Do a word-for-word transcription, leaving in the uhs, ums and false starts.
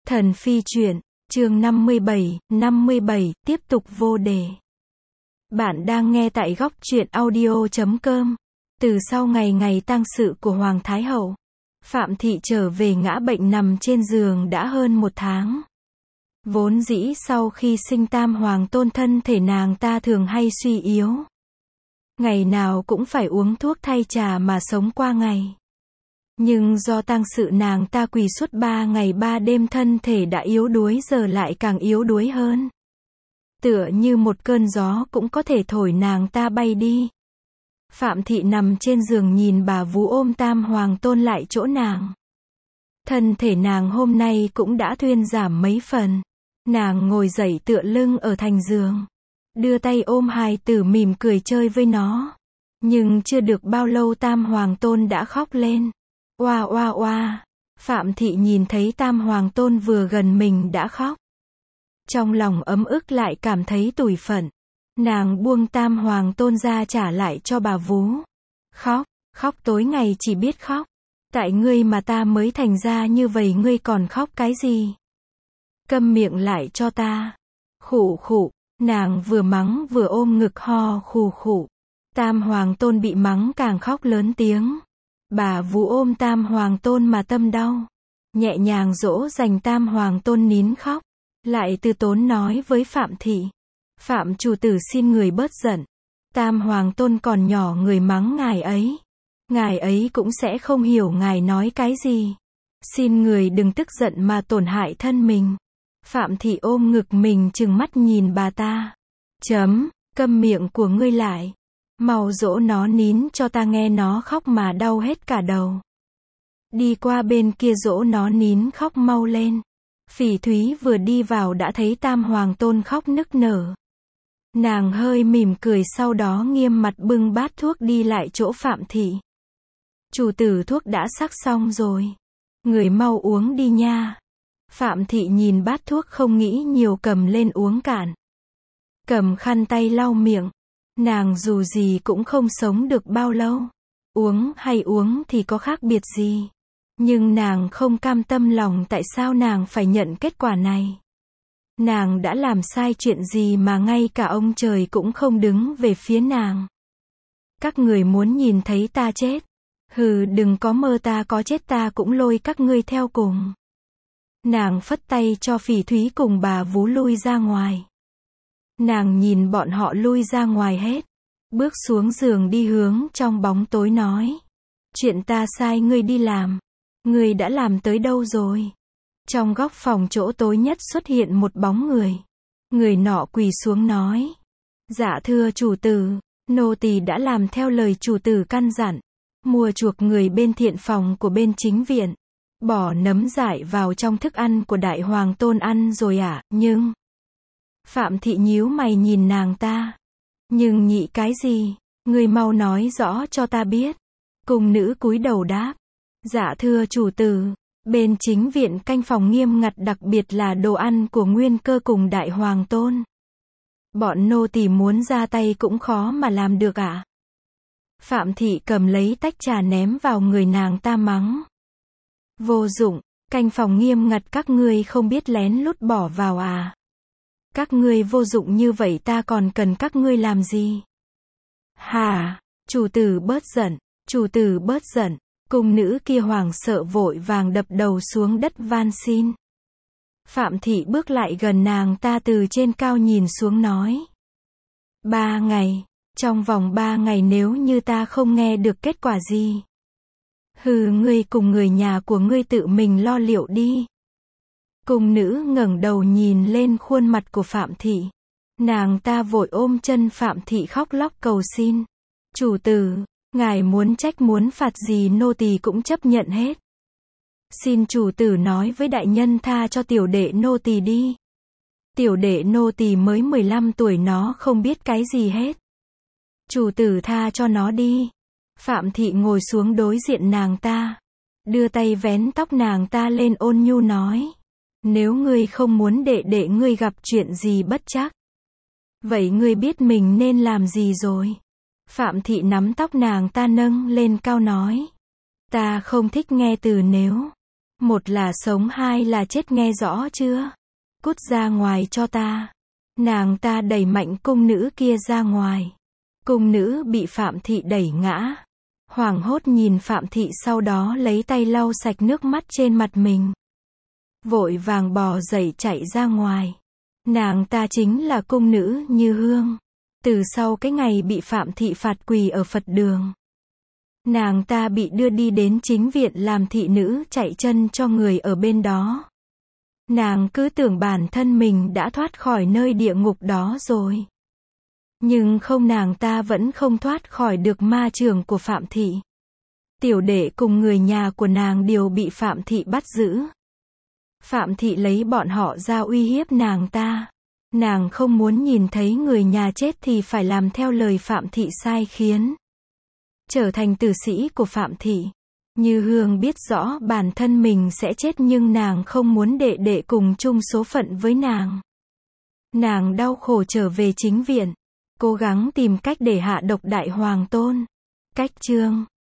Thần phi truyện, chương năm mươi bảy, năm mươi bảy, tiếp tục vô đề. Bạn đang nghe tại góc truyện audio chấm com. Từ sau ngày ngày tang sự của Hoàng Thái Hậu, Phạm Thị trở về ngã bệnh nằm trên giường đã hơn một tháng. Vốn dĩ sau khi sinh tam hoàng tôn thân thể nàng ta thường hay suy yếu. Ngày nào cũng phải uống thuốc thay trà mà sống qua ngày. Nhưng do tang sự nàng ta quỳ suốt ba ngày ba đêm thân thể đã yếu đuối giờ lại càng yếu đuối hơn. Tựa như một cơn gió cũng có thể thổi nàng ta bay đi. Phạm Thị nằm trên giường nhìn bà vú ôm tam hoàng tôn lại chỗ nàng. Thân thể nàng hôm nay cũng đã thuyên giảm mấy phần. Nàng ngồi dậy tựa lưng ở thành giường. Đưa tay ôm hài tử mỉm cười chơi với nó. Nhưng chưa được bao lâu tam hoàng tôn đã khóc lên. Oa oa oa. Phạm Thị nhìn thấy tam hoàng tôn vừa gần mình đã khóc. Trong lòng ấm ức lại cảm thấy tủi phận. Nàng buông tam hoàng tôn ra trả lại cho bà vú. Khóc, khóc tối ngày chỉ biết khóc. Tại ngươi mà ta mới thành ra như vậy ngươi còn khóc cái gì? Câm miệng lại cho ta. Khụ khụ, nàng vừa mắng vừa ôm ngực ho khù khụ. Tam hoàng tôn bị mắng càng khóc lớn tiếng. Bà vú ôm tam hoàng tôn mà tâm đau. Nhẹ nhàng dỗ dành tam hoàng tôn nín khóc. Lại từ tốn nói với Phạm Thị. Phạm chủ tử xin người bớt giận. Tam hoàng tôn còn nhỏ người mắng ngài ấy. Ngài ấy cũng sẽ không hiểu ngài nói cái gì. Xin người đừng tức giận mà tổn hại thân mình. Phạm Thị ôm ngực mình trừng mắt nhìn bà ta. Chấm, câm miệng của ngươi lại. Mau dỗ nó nín cho ta nghe nó khóc mà đau hết cả đầu. Đi qua bên kia dỗ nó nín khóc mau lên. Phỉ Thúy vừa đi vào đã thấy tam hoàng tôn khóc nức nở. Nàng hơi mỉm cười sau đó nghiêm mặt bưng bát thuốc đi lại chỗ Phạm Thị. Chủ tử thuốc đã sắc xong rồi. Người mau uống đi nha. Phạm Thị nhìn bát thuốc không nghĩ nhiều cầm lên uống cạn. Cầm khăn tay lau miệng. Nàng dù gì cũng không sống được bao lâu. Uống hay uống thì có khác biệt gì. Nhưng nàng không cam tâm lòng tại sao nàng phải nhận kết quả này. Nàng đã làm sai chuyện gì mà ngay cả ông trời cũng không đứng về phía nàng. Các người muốn nhìn thấy ta chết. Hừ, đừng có mơ ta có chết ta cũng lôi các ngươi theo cùng. Nàng phất tay cho Phỉ Thúy cùng bà vú lui ra ngoài. Nàng nhìn bọn họ lui ra ngoài hết. Bước xuống giường đi hướng trong bóng tối nói. Chuyện ta sai ngươi đi làm. Ngươi đã làm tới đâu rồi? Trong góc phòng chỗ tối nhất xuất hiện một bóng người. Người nọ quỳ xuống nói. Dạ thưa chủ tử, nô tỳ đã làm theo lời chủ tử căn dặn. Mua chuộc người bên thiện phòng của bên chính viện. Bỏ nấm dại vào trong thức ăn của đại hoàng tôn ăn rồi ạ, à, nhưng... Phạm Thị nhíu mày nhìn nàng ta. Nhưng nhị cái gì? Ngươi mau nói rõ cho ta biết. Cung nữ cúi đầu đáp. Dạ thưa chủ tử, bên chính viện canh phòng nghiêm ngặt đặc biệt là đồ ăn của nguyên cơ cùng đại hoàng tôn. Bọn nô tỳ muốn ra tay cũng khó mà làm được ạ. À? Phạm Thị cầm lấy tách trà ném vào người nàng ta mắng. Vô dụng, canh phòng nghiêm ngặt các ngươi không biết lén lút bỏ vào à. Các ngươi vô dụng như vậy ta còn cần các ngươi làm gì? Hà, chủ tử bớt giận, chủ tử bớt giận. Cung nữ kia hoảng sợ vội vàng đập đầu xuống đất van xin. Phạm Thị bước lại gần nàng ta từ trên cao nhìn xuống nói. Ba ngày, trong vòng ba ngày nếu như ta không nghe được kết quả gì. Hừ, ngươi cùng người nhà của ngươi tự mình lo liệu đi. Cung nữ ngẩng đầu nhìn lên khuôn mặt của Phạm Thị. Nàng ta vội ôm chân Phạm Thị khóc lóc cầu xin. Chủ tử, ngài muốn trách muốn phạt gì nô tỳ cũng chấp nhận hết. Xin chủ tử nói với đại nhân tha cho tiểu đệ nô tỳ đi. Tiểu đệ nô tỳ mới mười lăm tuổi nó không biết cái gì hết. Chủ tử tha cho nó đi. Phạm Thị ngồi xuống đối diện nàng ta. Đưa tay vén tóc nàng ta lên ôn nhu nói. Nếu ngươi không muốn đệ đệ ngươi gặp chuyện gì bất trắc. Vậy ngươi biết mình nên làm gì rồi? Phạm Thị nắm tóc nàng ta nâng lên cao nói. Ta không thích nghe từ nếu. Một là sống hai là chết nghe rõ chưa? Cút ra ngoài cho ta. Nàng ta đẩy mạnh cung nữ kia ra ngoài. Cung nữ bị Phạm Thị đẩy ngã. Hoảng hốt nhìn Phạm Thị, sau đó lấy tay lau sạch nước mắt trên mặt mình. Vội vàng bò dậy chạy ra ngoài. Nàng ta chính là cung nữ Như Hương. Từ sau cái ngày bị Phạm Thị phạt quỳ ở Phật đường, nàng ta bị đưa đi đến chính viện làm thị nữ chạy chân cho người ở bên đó. Nàng cứ tưởng bản thân mình đã thoát khỏi nơi địa ngục đó rồi. Nhưng không, nàng ta vẫn không thoát khỏi được ma chưởng của Phạm Thị. Tiểu đệ cùng người nhà của nàng đều bị Phạm Thị bắt giữ. Phạm Thị lấy bọn họ ra uy hiếp nàng ta. Nàng không muốn nhìn thấy người nhà chết thì phải làm theo lời Phạm Thị sai khiến. Trở thành tử sĩ của Phạm Thị. Như Hương biết rõ bản thân mình sẽ chết nhưng nàng không muốn đệ đệ cùng chung số phận với nàng. Nàng đau khổ trở về chính viện, cố gắng tìm cách để hạ độc Đại Hoàng Tôn. Cách chương